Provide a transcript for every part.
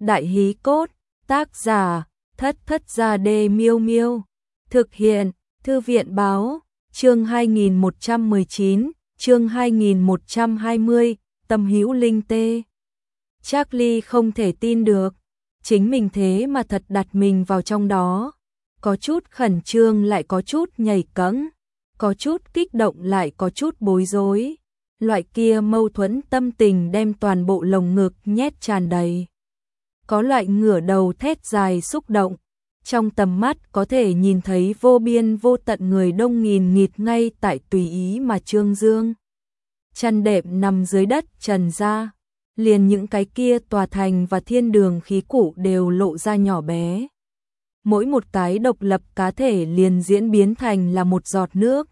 Đại hí cốt, tác giả, Thất Thất Gia Đê Miêu Miêu. Thực hiện, Thư viện báo, chương 2119, chương 2120, Tâm Hữu Linh Tê. Charlie không thể tin được, chính mình thế mà thật đặt mình vào trong đó. Có chút khẩn trương lại có chút nhảy cẫng, có chút kích động lại có chút bối rối. Loại kia mâu thuẫn tâm tình đem toàn bộ lồng ngực nhét tràn đầy. Có loại ngửa đầu thét dài xúc động, trong tầm mắt có thể nhìn thấy vô biên vô tận người đông nghìn nghịt ngay tại tùy ý mà trương dương. Chăn đệm nằm dưới đất trần ra, liền những cái kia tòa thành và thiên đường khí cụ đều lộ ra nhỏ bé. Mỗi một cái độc lập cá thể liền diễn biến thành là một giọt nước.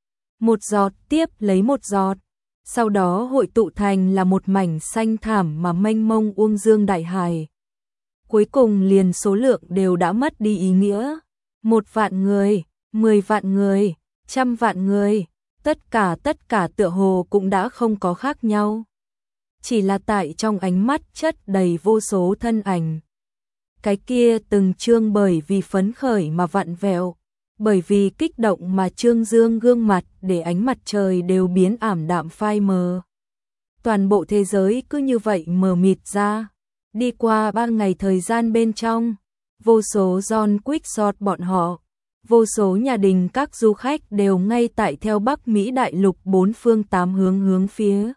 Một giọt tiếp lấy một giọt, sau đó hội tụ thành là một mảnh xanh thảm mà mênh mông uông dương đại hải. Cuối cùng liền số lượng đều đã mất đi ý nghĩa. 1 vạn người, 10 vạn người, 100 vạn người, tất cả tựa hồ cũng đã không có khác nhau. Chỉ là tại trong ánh mắt chất đầy vô số thân ảnh. Cái kia từng trương bởi vì phấn khởi mà vặn vẹo, bởi vì kích động mà trương dương gương mặt để ánh mặt trời đều biến ảm đạm phai mờ. Toàn bộ thế giới cứ như vậy mờ mịt ra. Đi qua 3 ngày thời gian bên trong, vô số John Quick Resort bọn họ, vô số nhà đình các du khách đều ngay tại theo Bắc Mỹ đại lục 4 phương 8 hướng phía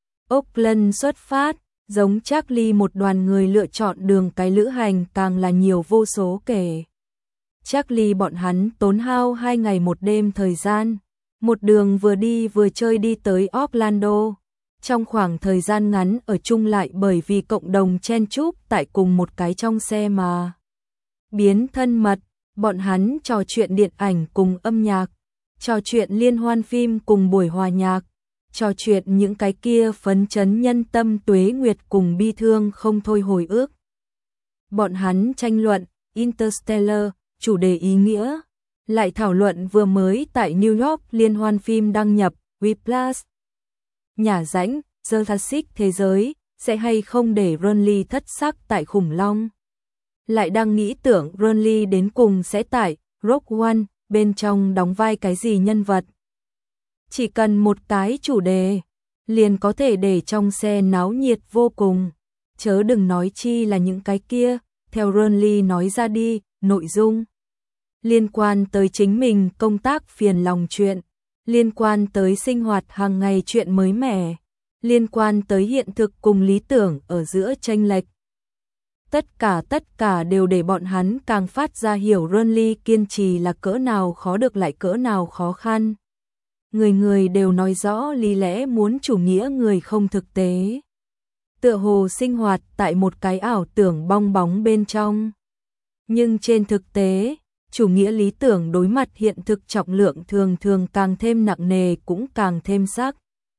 Auckland xuất phát, giống Charlie một đoàn người lựa chọn đường cái lữ hành càng là nhiều vô số kể. Charlie bọn hắn tốn hao 2 ngày 1 đêm thời gian, một đường vừa đi vừa chơi đi tới Orlando. Trong khoảng thời gian ngắn ở chung lại bởi vì cộng đồng chen chúc tại cùng một cái trong xe mà biến thân mật, bọn hắn trò chuyện điện ảnh cùng âm nhạc, trò chuyện liên hoan phim cùng buổi hòa nhạc, trò chuyện những cái kia phấn chấn nhân tâm tuế nguyệt cùng bi thương không thôi hồi ức. Bọn hắn tranh luận Interstellar, chủ đề ý nghĩa, lại thảo luận vừa mới tại New York liên hoan phim đăng nhập Whiplash. Nhà rãnh, Jurassic thế giới, sẽ hay không để Ronly thất sắc tại khủng long. Lại đang nghĩ tưởng Ronly đến cùng sẽ tại Rogue One, bên trong đóng vai cái gì nhân vật. Chỉ cần một cái chủ đề, liền có thể để trong xe náo nhiệt vô cùng. Chớ đừng nói chi là những cái kia, theo Ronly nói ra đi, nội dung. Liên quan tới chính mình công tác phiền lòng chuyện. Liên quan tới sinh hoạt hàng ngày chuyện mới mẻ, liên quan tới hiện thực cùng lý tưởng ở giữa chênh lệch. Tất cả đều để bọn hắn càng phát ra hiểu Ronly kiên trì là cỡ nào khó được lại cỡ nào khó khăn. Người đều nói rõ lý lẽ muốn chủ nghĩa người không thực tế. Tựa hồ sinh hoạt tại một cái ảo tưởng bong bóng bên trong. Nhưng trên thực tế, chủ nghĩa lý tưởng đối mặt hiện thực trọng lượng thường thường càng thêm nặng nề cũng càng thêm sắc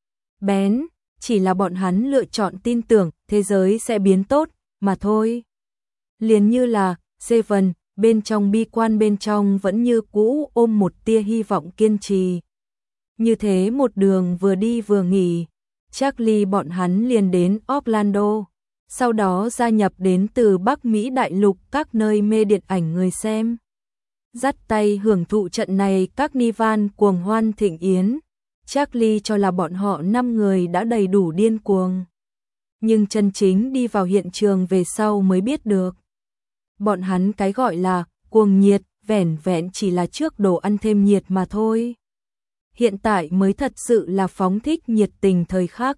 bén, chỉ là bọn hắn lựa chọn tin tưởng thế giới sẽ biến tốt mà thôi. Liền như là Seven, bên trong bi quan bên trong vẫn như cũ ôm một tia hy vọng kiên trì. Như thế một đường vừa đi vừa nghỉ, Charlie bọn hắn liền đến Orlando, sau đó gia nhập đến từ Bắc Mỹ đại lục các nơi mê điện ảnh người xem. Dắt tay hưởng thụ trận này các Nivan cuồng hoan thịnh yến, Charlie cho là bọn họ 5 người đã đầy đủ điên cuồng. Nhưng chân chính đi vào hiện trường về sau mới biết được. Bọn hắn cái gọi là cuồng nhiệt, vẻn vẹn chỉ là trước đồ ăn thêm nhiệt mà thôi. Hiện tại mới thật sự là phóng thích nhiệt tình thời khắc.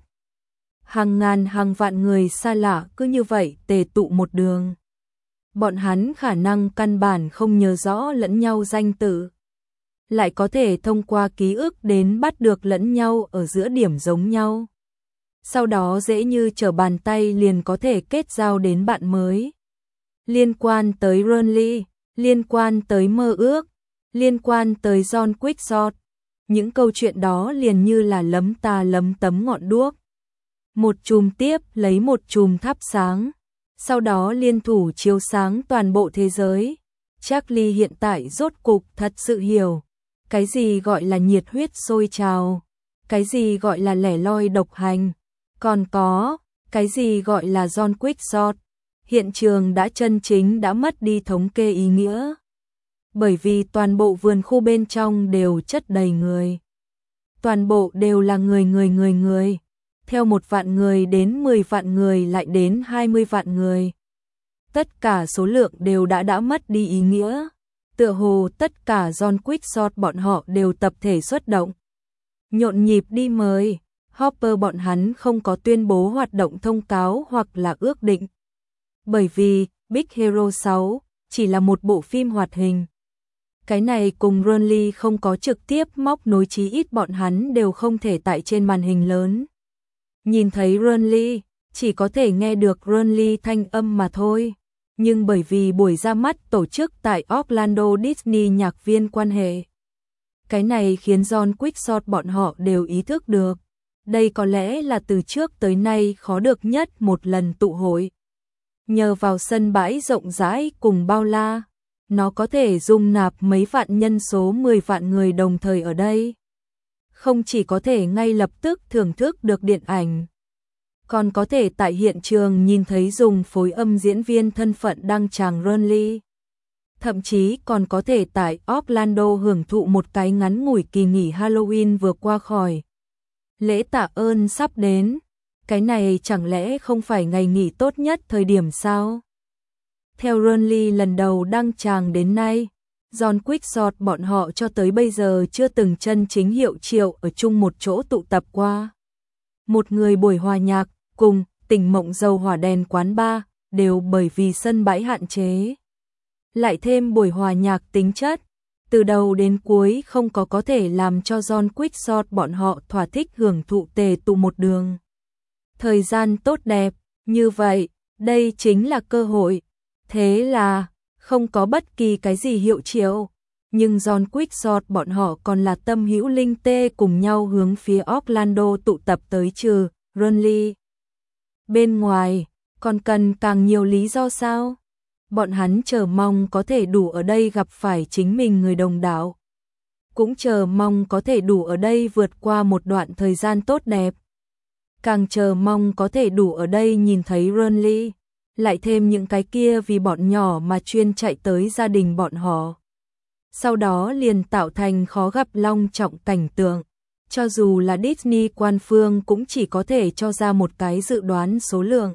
Hàng ngàn hàng vạn người xa lạ cứ như vậy tề tụ một đường. Bọn hắn khả năng căn bản không nhớ rõ lẫn nhau danh tự, lại có thể thông qua ký ức đến bắt được lẫn nhau ở giữa điểm giống nhau. Sau đó dễ như trở bàn tay liền có thể kết giao đến bạn mới. Liên quan tới Ronly, liên quan tới mơ ước, liên quan tới John Quick Resort, những câu chuyện đó liền như là lấm ta lấm tấm ngọn đuốc. Một chùm tiếp lấy một chùm thắp sáng. Sau đó liên thủ chiếu sáng toàn bộ thế giới. Charlie hiện tại rốt cục thật sự hiểu, cái gì gọi là nhiệt huyết sôi trào, cái gì gọi là lẻ loi độc hành, còn có, cái gì gọi là John Quick Resort. hiện trường đã chân chính đã mất đi thống kê ý nghĩa. Bởi vì toàn bộ vườn khu bên trong đều chất đầy người. Toàn bộ đều là người. Theo 1 vạn người đến 10 vạn người lại đến 20 vạn người. Tất cả số lượng đều đã mất đi ý nghĩa. Tựa hồ tất cả John Quixote bọn họ đều tập thể xuất động. Nhộn nhịp đi mời. Hopper bọn hắn không có tuyên bố hoạt động thông cáo hoặc là ước định. Bởi vì Big Hero 6 chỉ là một bộ phim hoạt hình. Cái này cùng Renly không có trực tiếp móc nối, chí ít bọn hắn đều không thể tại trên màn hình lớn nhìn thấy Renly, chỉ có thể nghe được Renly thanh âm mà thôi. Nhưng bởi vì buổi ra mắt tổ chức tại Orlando Disney nhạc viên quan hệ, cái này khiến John Quixote bọn họ đều ý thức được. Đây có lẽ là từ trước tới nay khó được nhất một lần tụ hội. Nhờ vào sân bãi rộng rãi cùng bao la, nó có thể dung nạp mấy vạn nhân số 10 vạn người đồng thời ở đây. Không chỉ có thể ngay lập tức thưởng thức được điện ảnh, còn có thể tại hiện trường nhìn thấy dùng phối âm diễn viên thân phận đăng tràng Renly. Thậm chí còn có thể tại Orlando hưởng thụ một cái ngắn ngủi kỳ nghỉ Halloween vừa qua khỏi. Lễ tạ ơn sắp đến, cái này chẳng lẽ không phải ngày nghỉ tốt nhất thời điểm sao? Theo Renly lần đầu đăng tràng đến nay, John Quixote bọn họ cho tới bây giờ chưa từng chân chính hiệu triệu ở chung một chỗ tụ tập qua. Một người buổi hòa nhạc cùng Tỉnh Mộng Dầu Hỏa Đèn quán bar đều bởi vì sân bãi hạn chế. Lại thêm buổi hòa nhạc tính chất, từ đầu đến cuối không có thể làm cho John Quixote bọn họ thỏa thích hưởng thụ tề tụ một đường. Thời gian tốt đẹp, như vậy, đây chính là cơ hội. Thế là, không có bất kỳ cái gì hiệu triệu, nhưng John Quixote bọn họ còn là tâm hữu linh tê cùng nhau hướng phía Orlando tụ tập tới trừ Renly. Bên ngoài, còn cần càng nhiều lý do sao? Bọn hắn chờ mong có thể đủ ở đây gặp phải chính mình người đồng đạo. Cũng chờ mong có thể đủ ở đây vượt qua một đoạn thời gian tốt đẹp. Càng chờ mong có thể đủ ở đây nhìn thấy Renly. Lại thêm những cái kia vì bọn nhỏ mà chuyên chạy tới gia đình bọn họ. Sau đó liền tạo thành khó gặp long trọng cảnh tượng. Cho dù là Disney quan phương cũng chỉ có thể cho ra một cái dự đoán số lượng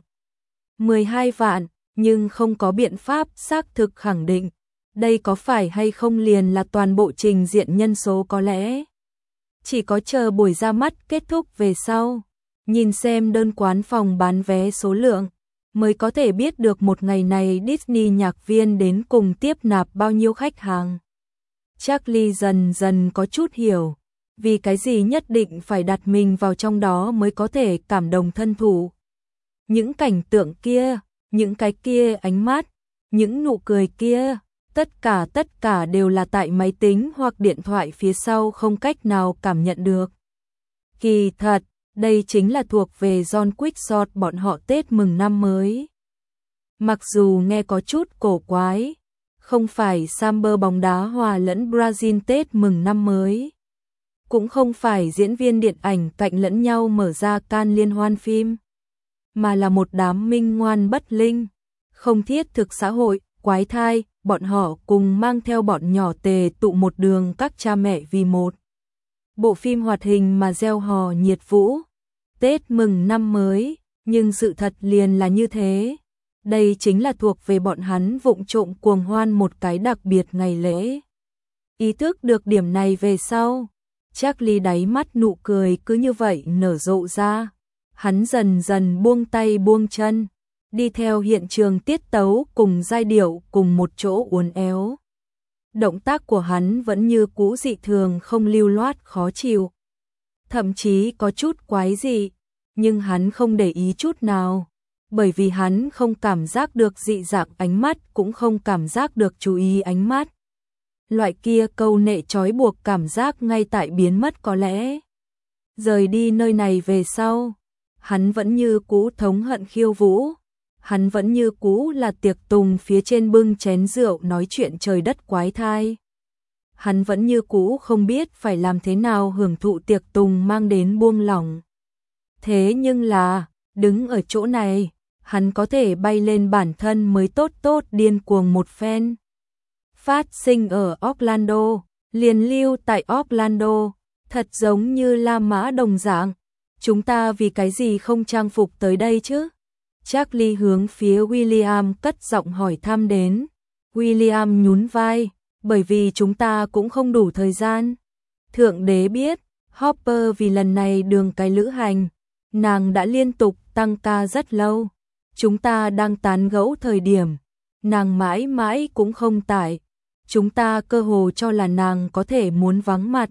12 vạn, nhưng không có biện pháp xác thực khẳng định. Đây có phải hay không liền là toàn bộ trình diện nhân số, có lẽ chỉ có chờ buổi ra mắt kết thúc về sau, nhìn xem đơn quán phòng bán vé số lượng, mới có thể biết được một ngày này Disney nhạc viên đến cùng tiếp nạp bao nhiêu khách hàng. Charlie dần dần có chút hiểu, vì cái gì nhất định phải đặt mình vào trong đó mới có thể cảm động thân thủ. Những cảnh tượng kia, những cái kia ánh mắt, những nụ cười kia, tất cả đều là tại máy tính hoặc điện thoại phía sau không cách nào cảm nhận được. Kỳ thật, đây chính là thuộc về John Quixote bọn họ Tết mừng năm mới. Mặc dù nghe có chút cổ quái, không phải samba bóng đá hòa lẫn Brazil Tết mừng năm mới, cũng không phải diễn viên điện ảnh cạnh lẫn nhau mở ra can liên hoan phim, mà là một đám minh ngoan bất linh, không thiết thực xã hội, quái thai, bọn họ cùng mang theo bọn nhỏ tề tụ một đường các cha mẹ vì một bộ phim hoạt hình mà reo hò nhiệt vũ. Tết mừng năm mới, nhưng sự thật liền là như thế. Đây chính là thuộc về bọn hắn vụng trộm cuồng hoan một cái đặc biệt ngày lễ. Ý thức được điểm này về sau, Charlie đáy mắt nụ cười cứ như vậy nở rộ ra. Hắn dần dần buông tay buông chân, đi theo hiện trường tiết tấu cùng giai điệu cùng một chỗ uốn éo. Động tác của hắn vẫn như cũ dị thường không lưu loát khó chịu, thậm chí có chút quái dị, nhưng hắn không để ý chút nào, bởi vì hắn không cảm giác được dị dạng ánh mắt, cũng không cảm giác được chú ý ánh mắt. Loại kia câu nệ trói buộc cảm giác ngay tại biến mất có lẽ. Rời đi nơi này về sau, hắn vẫn như cũ thống hận khiêu vũ, hắn vẫn như cũ là tiệc tùng phía trên bưng chén rượu nói chuyện trời đất quái thai. Hắn vẫn như cũ không biết phải làm thế nào hưởng thụ tiệc tùng mang đến buông lỏng. Thế nhưng là, đứng ở chỗ này, hắn có thể bay lên bản thân mới tốt tốt điên cuồng một phen. Phát sinh ở Orlando, liền lưu tại Orlando, thật giống như La Mã đồng dạng. Chúng ta vì cái gì không trang phục tới đây chứ? Charlie hướng phía William cất giọng hỏi thăm đến. William nhún vai, bởi vì chúng ta cũng không đủ thời gian. Thượng đế biết, Hopper vì lần này đường cái lữ hành, nàng đã liên tục tăng ca rất lâu. Chúng ta đang tán gẫu thời điểm, nàng mãi mãi cũng không tại. Chúng ta cơ hồ cho là nàng có thể muốn vắng mặt.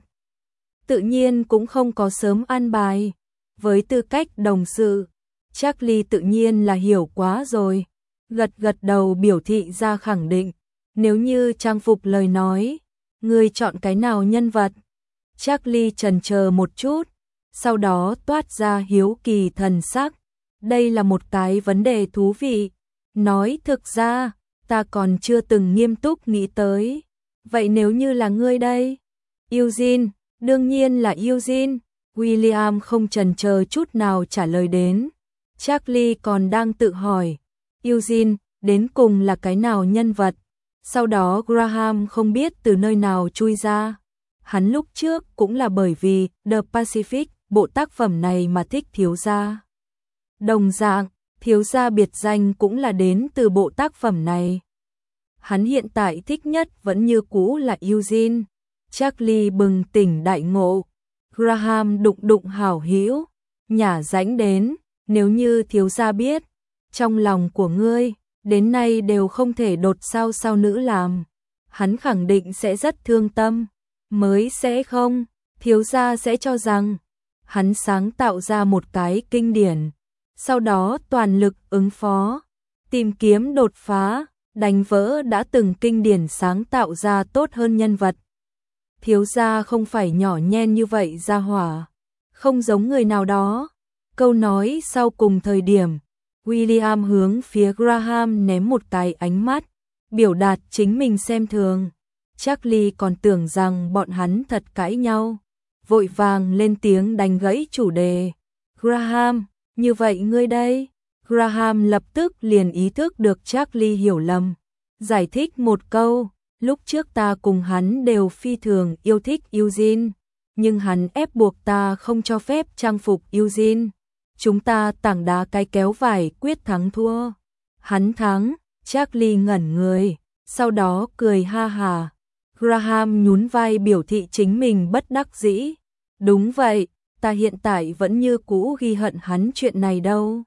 Tự nhiên cũng không có sớm an bài. Với tư cách đồng sự, Charlie tự nhiên là hiểu quá rồi. Gật gật đầu biểu thị ra khẳng định. Nếu như trang phục lời nói, ngươi chọn cái nào nhân vật? Charlie chần chờ một chút, sau đó toát ra hiếu kỳ thần sắc. Đây là một cái vấn đề thú vị. Nói thực ra, ta còn chưa từng nghiêm túc nghĩ tới. Vậy nếu như là ngươi đây? Eugene, đương nhiên là Eugene. William không chần chờ chút nào trả lời đến. Charlie còn đang tự hỏi. Eugene, đến cùng là cái nào nhân vật? Sau đó Graham không biết từ nơi nào chui ra. Hắn lúc trước cũng là bởi vì The Pacific, bộ tác phẩm này mà thích thiếu gia. Đồng dạng, thiếu gia biệt danh cũng là đến từ bộ tác phẩm này. Hắn hiện tại thích nhất vẫn như cũ là Eugene. Charlie bừng tỉnh đại ngộ. Graham đụng đụng hảo hữu, nhả rãnh đến, nếu như thiếu gia biết, trong lòng của ngươi, đến nay đều không thể đột sao nữ làm. Hắn khẳng định sẽ rất thương tâm, mới sẽ không, thiếu gia sẽ cho rằng, hắn sáng tạo ra một cái kinh điển, sau đó toàn lực ứng phó, tìm kiếm đột phá, đánh vỡ đã từng kinh điển sáng tạo ra tốt hơn nhân vật. Thiếu gia không phải nhỏ nhen như vậy ra hỏa, không giống người nào đó. Câu nói sau cùng thời điểm, William hướng phía Graham ném một cái ánh mắt, biểu đạt chính mình xem thường. Charlie còn tưởng rằng bọn hắn thật cãi nhau, vội vàng lên tiếng đánh gãy chủ đề. Graham, như vậy ngươi đây? Graham lập tức liền ý thức được Charlie hiểu lầm, giải thích một câu. Lúc trước ta cùng hắn đều phi thường yêu thích Eugene, nhưng hắn ép buộc ta không cho phép trang phục Eugene. Chúng ta tảng đá cái kéo vải quyết thắng thua. Hắn thắng, Charlie ngẩn người, sau đó cười ha hà. Graham nhún vai biểu thị chính mình bất đắc dĩ. Đúng vậy, ta hiện tại vẫn như cũ ghi hận hắn chuyện này đâu.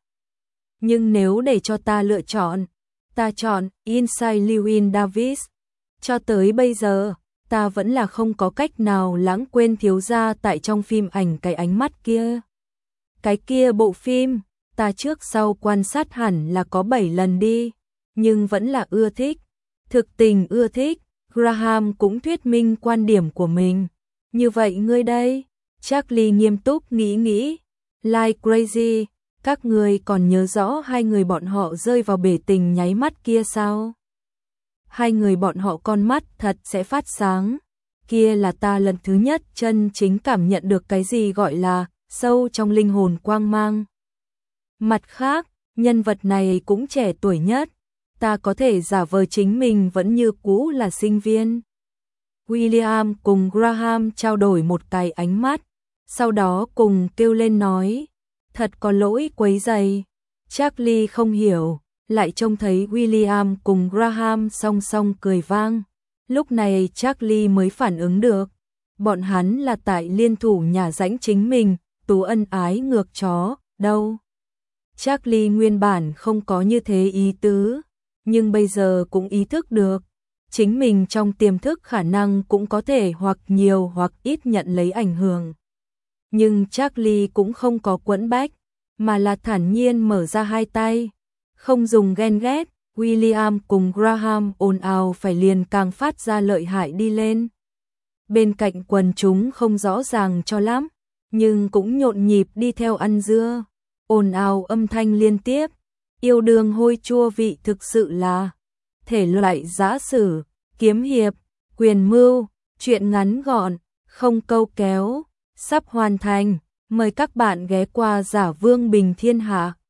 Nhưng nếu để cho ta lựa chọn, ta chọn Inside Llewyn Davis. Cho tới bây giờ, ta vẫn là không có cách nào lãng quên thiếu gia tại trong phim ảnh cái ánh mắt kia. Cái kia bộ phim, ta trước sau quan sát hẳn là có 7 lần đi, nhưng vẫn là ưa thích. Thực tình ưa thích, Graham cũng thuyết minh quan điểm của mình. Như vậy ngươi đây? Charlie nghiêm túc nghĩ. Like crazy, các người còn nhớ rõ hai người bọn họ rơi vào bể tình nháy mắt kia sao? Hai người bọn họ con mắt thật sẽ phát sáng. Kia là ta lần thứ nhất chân chính cảm nhận được cái gì gọi là sâu trong linh hồn quang mang. Mặt khác, nhân vật này cũng trẻ tuổi nhất. Ta có thể giả vờ chính mình vẫn như cũ là sinh viên. William cùng Graham trao đổi một cái ánh mắt, sau đó cùng kêu lên nói, thật có lỗi quấy rầy. Charlie không hiểu, lại trông thấy William cùng Graham song song cười vang. Lúc này Charlie mới phản ứng được, bọn hắn là tại liên thủ nhả rãnh chính mình, tú ân ái ngược chó, đâu. Charlie nguyên bản không có như thế ý tứ, nhưng bây giờ cũng ý thức được, chính mình trong tiềm thức khả năng cũng có thể hoặc nhiều hoặc ít nhận lấy ảnh hưởng. Nhưng Charlie cũng không có quẫn bách, mà là thản nhiên mở ra hai tay, không dùng ghen ghét. William cùng Graham ồn ào phải liền càng phát ra lợi hại đi lên. Bên cạnh quần chúng không rõ ràng cho lắm, nhưng cũng nhộn nhịp đi theo ăn dưa, ồn ào âm thanh liên tiếp. Yêu đương hôi chua vị thực sự là thể loại giã sử, kiếm hiệp, quyền mưu, truyện ngắn gọn, không câu kéo, sắp hoàn thành. Mời các bạn ghé qua Giả Vương Bình Thiên Hạ.